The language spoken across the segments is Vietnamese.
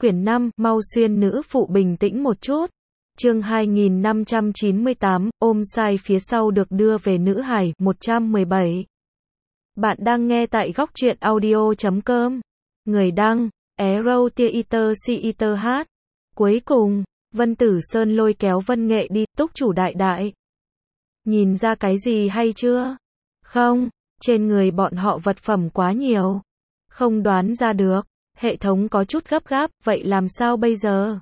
Quyển 5, mau xuyên nữ phụ bình tĩnh một chút. Chương 2598, ôm sai phía sau được đưa về nữ hải, 117. Bạn đang nghe tại góc truyện audio.com. Người đăng, Arrow Theater Theater H. Cuối cùng, Vân Tử Sơn lôi kéo Vân Nghệ đi, túc chủ đại đại. Nhìn ra cái gì hay chưa? Không, trên người bọn họ vật phẩm quá nhiều. Không đoán ra được. Hệ thống có chút gấp gáp, vậy làm sao bây giờ?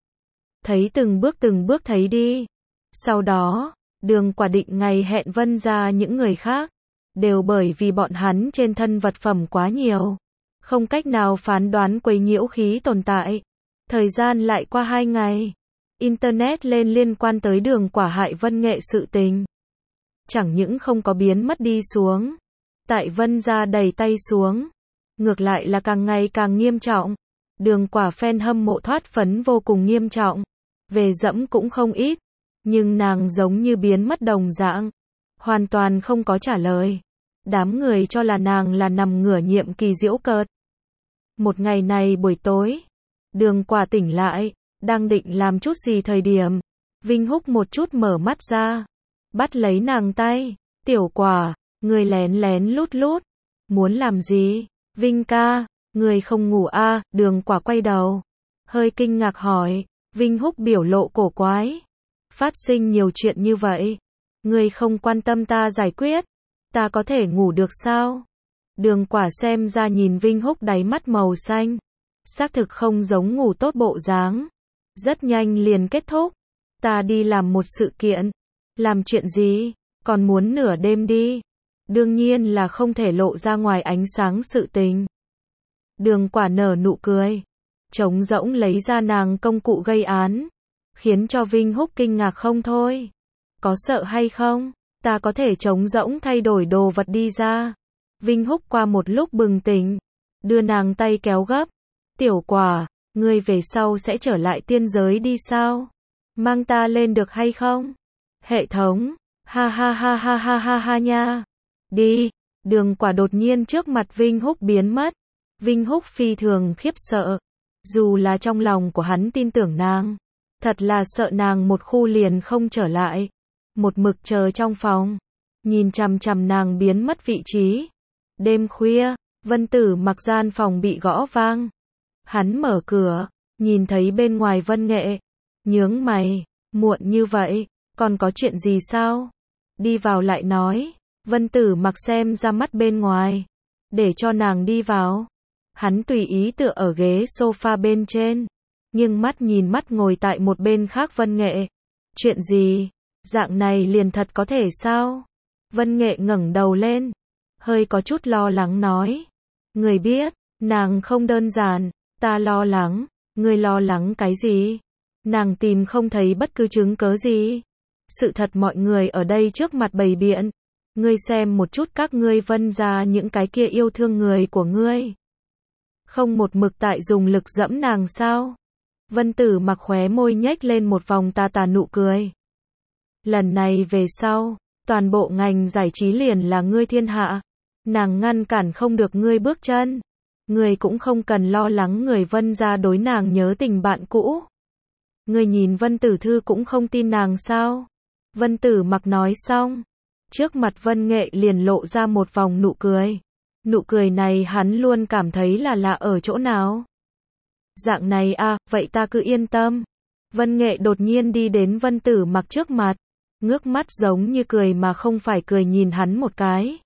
Thấy từng bước thấy đi. Sau đó, Đường Quả định ngày hẹn Vân ra những người khác. Đều bởi vì bọn hắn trên thân vật phẩm quá nhiều. Không cách nào phán đoán quấy nhiễu khí tồn tại. Thời gian lại qua 2 ngày. Internet lên liên quan tới Đường Quả hại Vân Nghệ sự tình. Chẳng những không có biến mất đi xuống. Tại Vân ra đầy tay xuống. Ngược lại là càng ngày càng nghiêm trọng. Đường Quả fan hâm mộ thoát phấn vô cùng nghiêm trọng. Về dẫm cũng không ít. Nhưng nàng giống như biến mất đồng dạng. Hoàn toàn không có trả lời. Đám người cho là nàng là nằm ngửa nhiệm kỳ giễu cợt. Một ngày này buổi tối. Đường Quả tỉnh lại. Đang định làm chút gì thời điểm. Vinh Húc một chút mở mắt ra. Bắt lấy nàng tay. Tiểu Quả, người lén lén lút lút. Muốn làm gì? Vinh ca, người không ngủ à? Đường Quả quay đầu. Hơi kinh ngạc hỏi. Vinh Húc biểu lộ cổ quái. Phát sinh nhiều chuyện như vậy. Người không quan tâm ta giải quyết. Ta có thể ngủ được sao? Đường Quả xem ra nhìn Vinh Húc đáy mắt màu xanh. Xác thực không giống ngủ tốt bộ dáng. Rất nhanh liền kết thúc. Ta đi làm một sự kiện. Làm chuyện gì? Còn muốn nửa đêm đi. Đương nhiên là không thể lộ ra ngoài ánh sáng sự tình. Đường Quả nở nụ cười. Trống rỗng lấy ra nàng công cụ gây án. Khiến cho Vinh Húc kinh ngạc không thôi. Có sợ hay không? Ta có thể trống rỗng thay đổi đồ vật đi ra. Vinh Húc qua một lúc bừng tỉnh. Đưa nàng tay kéo gấp. Tiểu Quả, ngươi về sau sẽ trở lại tiên giới đi sao? Mang ta lên được hay không? Hệ thống. Ha ha ha ha ha ha ha nha. Đi. Đường Quả đột nhiên trước mặt Vinh Húc biến mất. Vinh Húc phi thường khiếp sợ. Dù là trong lòng của hắn tin tưởng nàng. Thật là sợ nàng một khu liền không trở lại. Một mực chờ trong phòng. Nhìn chằm chằm nàng biến mất vị trí. Đêm khuya, Vân Tử mặc gian phòng bị gõ vang. Hắn mở cửa, nhìn thấy bên ngoài Vân Nghệ. Nhướng mày, muộn như vậy, còn có chuyện gì sao? Đi vào lại nói. Vân Tử mặc xem ra mắt bên ngoài. Để cho nàng đi vào. Hắn tùy ý tựa ở ghế sofa bên trên. Nhưng mắt nhìn mắt ngồi tại một bên khác Vân Nghệ. Chuyện gì? Dạng này liền thật có thể sao? Vân Nghệ ngẩng đầu lên. Hơi có chút lo lắng nói. Người biết, nàng không đơn giản. Ta lo lắng. Người lo lắng cái gì? Nàng tìm không thấy bất cứ chứng cớ gì. Sự thật mọi người ở đây trước mặt bày biện. Ngươi xem một chút các ngươi Vân ra những cái kia yêu thương người của ngươi. Không một mực tại dùng lực dẫm nàng sao? Vân Tử mặc khóe môi nhếch lên một vòng tà tà nụ cười. Lần này về sau, toàn bộ ngành giải trí liền là ngươi thiên hạ. Nàng ngăn cản không được ngươi bước chân. Ngươi cũng không cần lo lắng người Vân ra đối nàng nhớ tình bạn cũ. Ngươi nhìn Vân Tử Thư cũng không tin nàng sao? Vân Tử mặc nói xong. Trước mặt Vân Nghệ liền lộ ra một vòng nụ cười. Nụ cười này hắn luôn cảm thấy là lạ ở chỗ nào. Dạng này à, vậy ta cứ yên tâm. Vân Nghệ đột nhiên đi đến Vân Tử mặc trước mặt. Ngước mắt giống như cười mà không phải cười nhìn hắn một cái.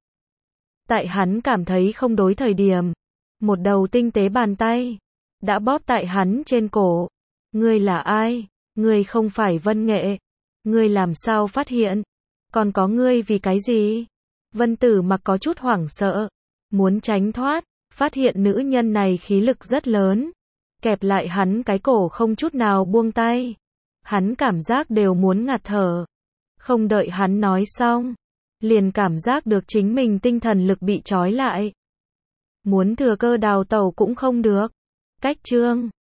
Tại hắn cảm thấy không đối thời điểm. Một đầu tinh tế bàn tay. Đã bóp tại hắn trên cổ. Ngươi là ai? Ngươi không phải Vân Nghệ. Ngươi làm sao phát hiện? Còn có ngươi vì cái gì? Vân Tử mặc có chút hoảng sợ. Muốn tránh thoát. Phát hiện nữ nhân này khí lực rất lớn. Kẹp lại hắn cái cổ không chút nào buông tay. Hắn cảm giác đều muốn ngạt thở. Không đợi hắn nói xong. Liền cảm giác được chính mình tinh thần lực bị trói lại. Muốn thừa cơ đào tẩu cũng không được. Cách chương